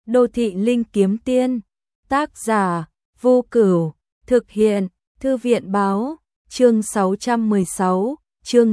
Đô thị linh kiếm tiên, tác giả, Vô Cửu, thực hiện, Thư viện báo, chương 616, chương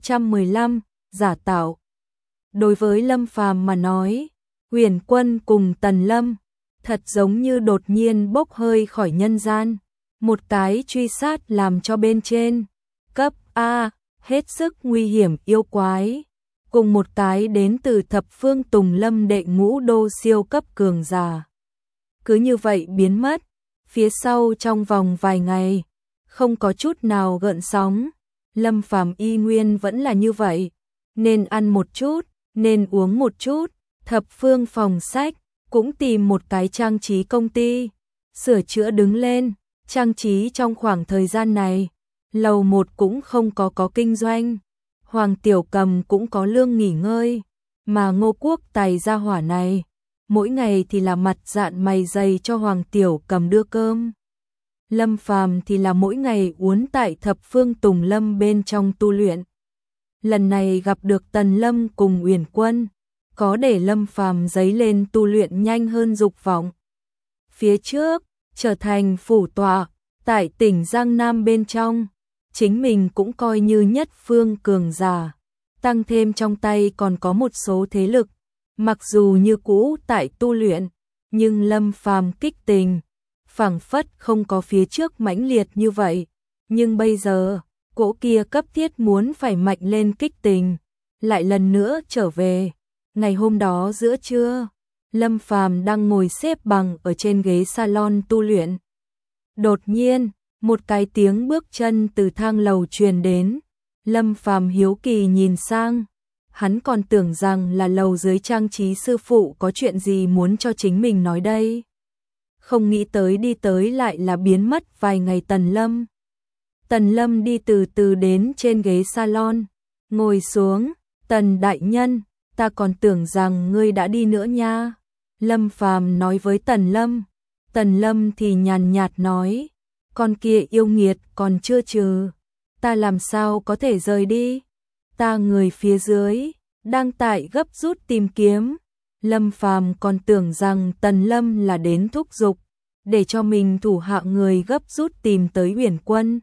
615, giả tạo. Đối với Lâm Phàm mà nói, Huyền Quân cùng Tần Lâm, thật giống như đột nhiên bốc hơi khỏi nhân gian, một cái truy sát làm cho bên trên, cấp A, hết sức nguy hiểm yêu quái, cùng một cái đến từ thập phương Tùng Lâm đệ ngũ đô siêu cấp cường giả. Cứ như vậy biến mất, phía sau trong vòng vài ngày, không có chút nào gợn sóng, Lâm Phàm y nguyên vẫn là như vậy, nên ăn một chút, nên uống một chút, thập phương phòng sách, cũng tìm một cái trang trí công ty, sửa chữa đứng lên, trang trí trong khoảng thời gian này, lầu 1 cũng không có kinh doanh, Hoàng Tiểu Cầm cũng có lương nghỉ ngơi, mà Ngô Quốc Tài gia hỏa này, mỗi ngày thì là mặt dạn mày dày cho Hoàng Tiểu Cầm đưa cơm. Lâm Phàm thì là mỗi ngày uốn tại thập phương Tùng Lâm bên trong tu luyện. Lần này gặp được Tần Lâm cùng Uyển Quân, có để Lâm Phàm dấy lên tu luyện nhanh hơn dục vọng. Phía trước, trở thành phủ tọa, tại tỉnh Giang Nam bên trong, chính mình cũng coi như nhất phương cường giả, tăng thêm trong tay còn có một số thế lực, mặc dù như cũ tại tu luyện, nhưng Lâm Phàm kích tình, phảng phất không có phía trước mãnh liệt như vậy, nhưng bây giờ, cỗ kia cấp thiết muốn phải mạnh lên kích tình, lại lần nữa trở về. Ngày hôm đó giữa trưa, Lâm Phàm đang ngồi xếp bằng ở trên ghế salon tu luyện. Đột nhiên, một cái tiếng bước chân từ thang lầu truyền đến, Lâm Phàm hiếu kỳ nhìn sang, hắn còn tưởng rằng là lầu dưới trang trí sư phụ có chuyện gì muốn cho chính mình nói đây. Không nghĩ tới đi tới lại là biến mất vài ngày Tần Lâm. Tần Lâm đi từ từ đến trên ghế salon, ngồi xuống, Tần đại nhân, ta còn tưởng rằng ngươi đã đi nữa nha. Lâm Phàm nói với Tần Lâm. Tần Lâm thì nhàn nhạt nói, con kia yêu nghiệt còn chưa trừ, ta làm sao có thể rời đi, ta người phía dưới, đang tại gấp rút tìm kiếm. Lâm Phàm còn tưởng rằng Tần Lâm là đến thúc giục, để cho mình thủ hạ người gấp rút tìm tới Uyển Quân.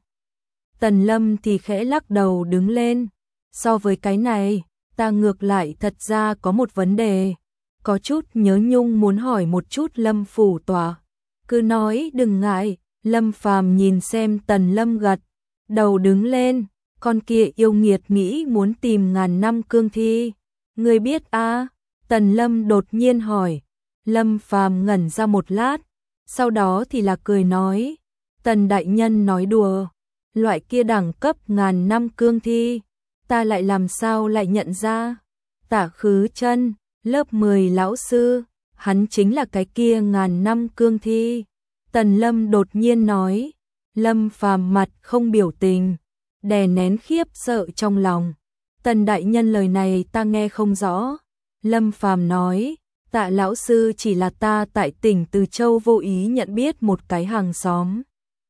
Tần Lâm thì khẽ lắc đầu đứng lên, so với cái này, ta ngược lại thật ra có một vấn đề, có chút nhớ nhung muốn hỏi một chút Lâm phủ tọa. Cứ nói đừng ngại. Lâm Phàm nhìn xem Tần Lâm gật đầu đứng lên, con kia yêu nghiệt nghĩ muốn tìm ngàn năm cương thi, ngươi biết à? Tần Lâm đột nhiên hỏi. Lâm Phàm ngẩn ra một lát, sau đó thì là cười nói, Tần đại nhân nói đùa, loại kia đẳng cấp ngàn năm cương thi, ta lại làm sao lại nhận ra. Tả Khứ Chân, lớp 10 lão sư, hắn chính là cái kia ngàn năm cương thi. Tần Lâm đột nhiên nói. Lâm Phàm mặt không biểu tình, đè nén khiếp sợ trong lòng. Tần đại nhân lời này ta nghe không rõ. Lâm Phàm nói, Tạ lão sư chỉ là ta tại tỉnh Từ Châu vô ý nhận biết một cái hàng xóm.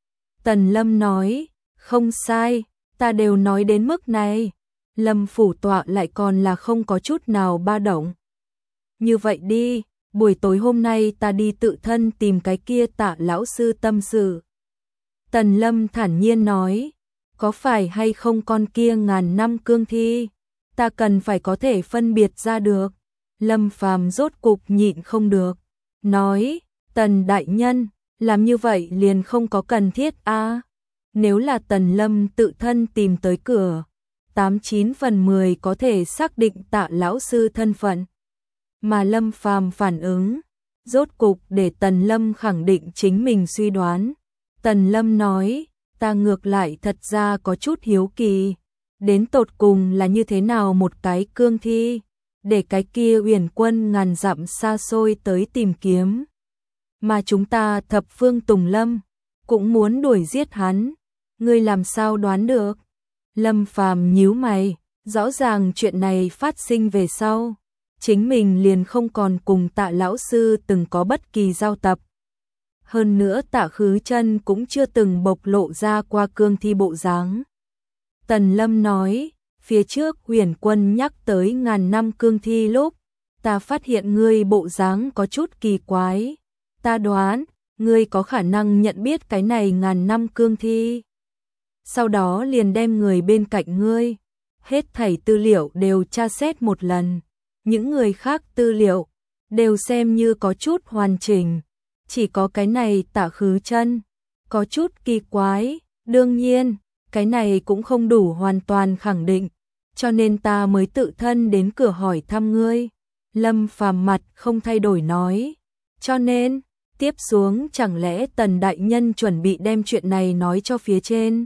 Tần Lâm nói, không sai, ta đều nói đến mức này. Lâm phủ tọa lại còn là không có chút nào ba động. Như vậy đi, buổi tối hôm nay ta đi tự thân tìm cái kia Tạ lão sư tâm sự. Tần Lâm thản nhiên nói, có phải hay không con kia ngàn năm cương thi, ta cần phải có thể phân biệt ra được. Lâm Phàm rốt cục nhịn không được, nói, Tần đại nhân, làm như vậy liền không có cần thiết à. Nếu là Tần Lâm tự thân tìm tới cửa, 89 phần 10 có thể xác định Tạ lão sư thân phận. Mà Lâm Phàm phản ứng, rốt cục để Tần Lâm khẳng định chính mình suy đoán. Tần Lâm nói, ta ngược lại thật ra có chút hiếu kỳ, đến tột cùng là như thế nào một cái cương thi, để cái kia Uyển Quân ngàn dặm xa xôi tới tìm kiếm. Mà chúng ta thập phương Tùng Lâm, cũng muốn đuổi giết hắn, ngươi làm sao đoán được? Lâm Phàm nhíu mày, rõ ràng chuyện này phát sinh về sau, chính mình liền không còn cùng Tạ lão sư từng có bất kỳ giao tập. Hơn nữa Tạ Khứ Chân cũng chưa từng bộc lộ ra qua cương thi bộ dáng. Tần Lâm nói, phía trước Uyển Quân nhắc tới ngàn năm cương thi lúc, ta phát hiện ngươi bộ dáng có chút kỳ quái. Ta đoán, ngươi có khả năng nhận biết cái này ngàn năm cương thi. Sau đó liền đem người bên cạnh ngươi, hết thảy tư liệu đều tra xét một lần. Những người khác tư liệu, đều xem như có chút hoàn chỉnh. Chỉ có cái này Tạ Khứ Chân, có chút kỳ quái. Đương nhiên, cái này cũng không đủ hoàn toàn khẳng định. Cho nên ta mới tự thân đến cửa hỏi thăm ngươi. Lâm Phàm mặt không thay đổi nói. Cho nên, tiếp xuống chẳng lẽ Tần đại nhân chuẩn bị đem chuyện này nói cho phía trên.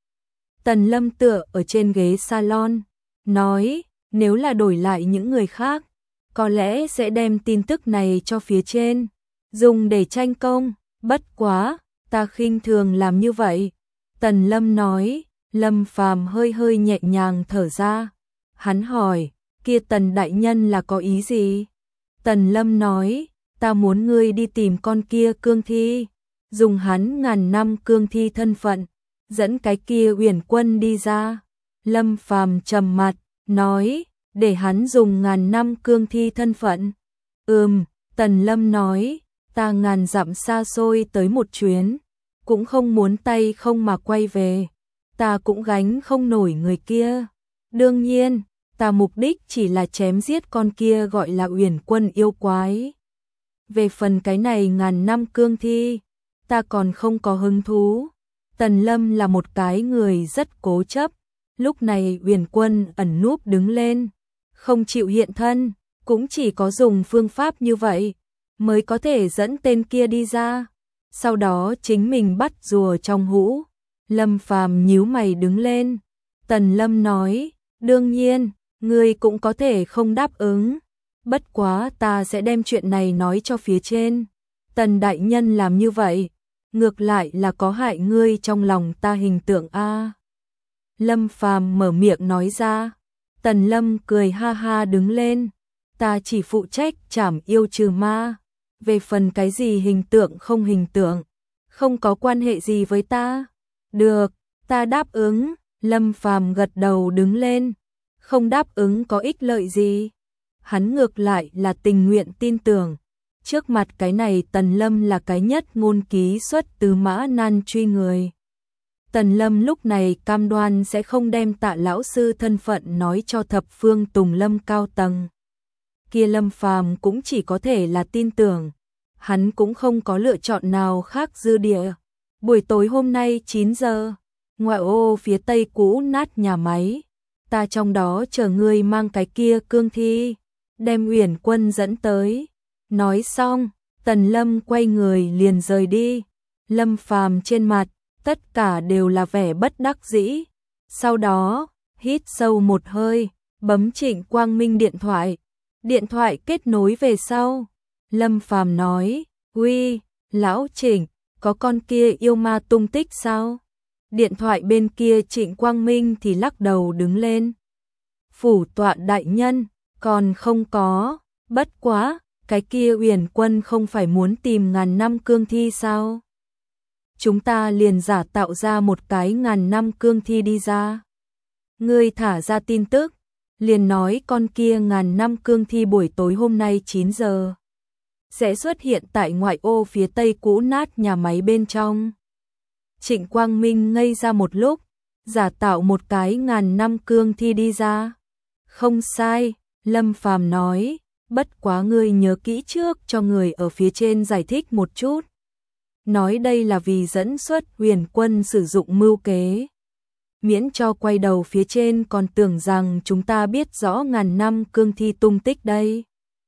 Tần Lâm tựa ở trên ghế salon, nói, nếu là đổi lại những người khác, có lẽ sẽ đem tin tức này cho phía trên, dùng để tranh công, bất quá, ta khinh thường làm như vậy. Tần Lâm nói. Lâm Phàm hơi hơi nhẹ nhàng thở ra. Hắn hỏi, kia Tần đại nhân là có ý gì? Tần Lâm nói, ta muốn ngươi đi tìm con kia cương thi, dùng hắn ngàn năm cương thi thân phận, dẫn cái kia Uyển Quân đi ra. Lâm Phàm trầm mặt, nói, để hắn dùng ngàn năm cương thi thân phận. Tần Lâm nói, ta ngàn dặm xa xôi tới một chuyến, cũng không muốn tay không mà quay về, ta cũng gánh không nổi người kia. Đương nhiên, ta mục đích chỉ là chém giết con kia gọi là Uyển Quân yêu quái. Về phần cái này ngàn năm cương thi, ta còn không có hứng thú. Tần Lâm là một cái người rất cố chấp. Lúc này Uyển Quân ẩn núp đứng lên, không chịu hiện thân, cũng chỉ có dùng phương pháp như vậy mới có thể dẫn tên kia đi ra. Sau đó chính mình bắt rùa trong hũ. Lâm Phàm nhíu mày đứng lên. Tần Lâm nói, đương nhiên, ngươi cũng có thể không đáp ứng. Bất quá ta sẽ đem chuyện này nói cho phía trên. Tần đại nhân làm như vậy, ngược lại là có hại ngươi trong lòng ta hình tượng a. Lâm Phàm mở miệng nói ra. Tần Lâm cười ha ha đứng lên. Ta chỉ phụ trách trảm yêu trừ ma. Về phần cái gì hình tượng không hình tượng, không có quan hệ gì với ta. Được, ta đáp ứng. Lâm Phàm gật đầu đứng lên. Không đáp ứng có ích lợi gì. Hắn ngược lại là tình nguyện tin tưởng. Trước mặt cái này Tần Lâm là cái nhất ngôn ký xuất từ Mã Nan truy người. Tần Lâm lúc này cam đoan sẽ không đem Tạ lão sư thân phận nói cho thập phương Tùng Lâm cao tầng. Kia Lâm Phàm cũng chỉ có thể là tin tưởng. Hắn cũng không có lựa chọn nào khác dư địa. Buổi tối hôm nay 9 giờ, ngoại ô phía tây cũ nát nhà máy. Ta trong đó chờ ngươi mang cái kia cương thi, đem Uyển Quân dẫn tới. Nói xong, Tần Lâm quay người liền rời đi. Lâm Phàm trên mặt, tất cả đều là vẻ bất đắc dĩ. Sau đó, hít sâu một hơi, bấm Trịnh Quang Minh điện thoại. Điện thoại kết nối về sau. Lâm Phàm nói, uy, lão Trịnh, có con kia yêu ma tung tích sao? Điện thoại bên kia Trịnh Quang Minh thì lắc đầu đứng lên. Phủ tọa đại nhân, còn không có, bất quá, cái kia Uyển Quân không phải muốn tìm ngàn năm cương thi sao? Chúng ta liền giả tạo ra một cái ngàn năm cương thi đi ra. Ngươi thả ra tin tức, liền nói con kia ngàn năm cương thi buổi tối hôm nay 9 giờ sẽ xuất hiện tại ngoại ô phía tây cũ nát nhà máy bên trong. Trịnh Quang Minh ngây ra một lúc, giả tạo một cái ngàn năm cương thi đi ra. Không sai, Lâm Phàm nói, bất quá ngươi nhớ kỹ trước cho người ở phía trên giải thích một chút. Nói đây là vì dẫn xuất Uyển Quân sử dụng mưu kế. Miễn cho quay đầu phía trên còn tưởng rằng chúng ta biết rõ ngàn năm cương thi tung tích đây.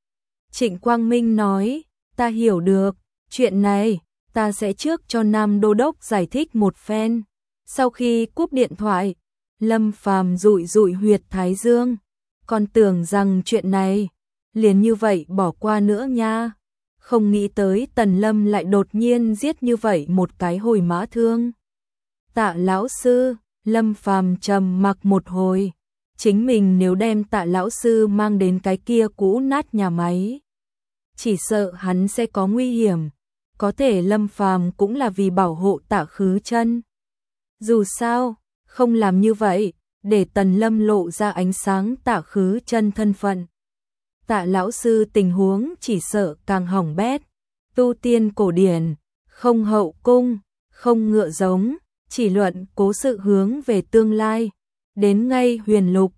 Trịnh Quang Minh nói, ta hiểu được, chuyện này, ta sẽ trước cho Nam Đô Đốc giải thích một phen. Sau khi cúp điện thoại, Lâm Phàm dụi dụi huyệt thái dương, còn tưởng rằng chuyện này, liền như vậy bỏ qua nữa nha. Không nghĩ tới Tần Lâm lại đột nhiên giết như vậy một cái hồi mã thương. Tạ lão sư, Lâm Phàm trầm mặc một hồi, chính mình nếu đem Tạ lão sư mang đến cái kia cũ nát nhà máy, chỉ sợ hắn sẽ có nguy hiểm. Có thể Lâm Phàm cũng là vì bảo hộ Tạ Khứ Chân. Dù sao, không làm như vậy, để Tần Lâm lộ ra ánh sáng Tạ Khứ Chân thân phận. Tạ lão sư tình huống chỉ sợ càng hỏng bét. Tu tiên cổ điển, không hậu cung, không ngựa giống, chỉ luận cố sự hướng về tương lai. Đến ngay huyền lục,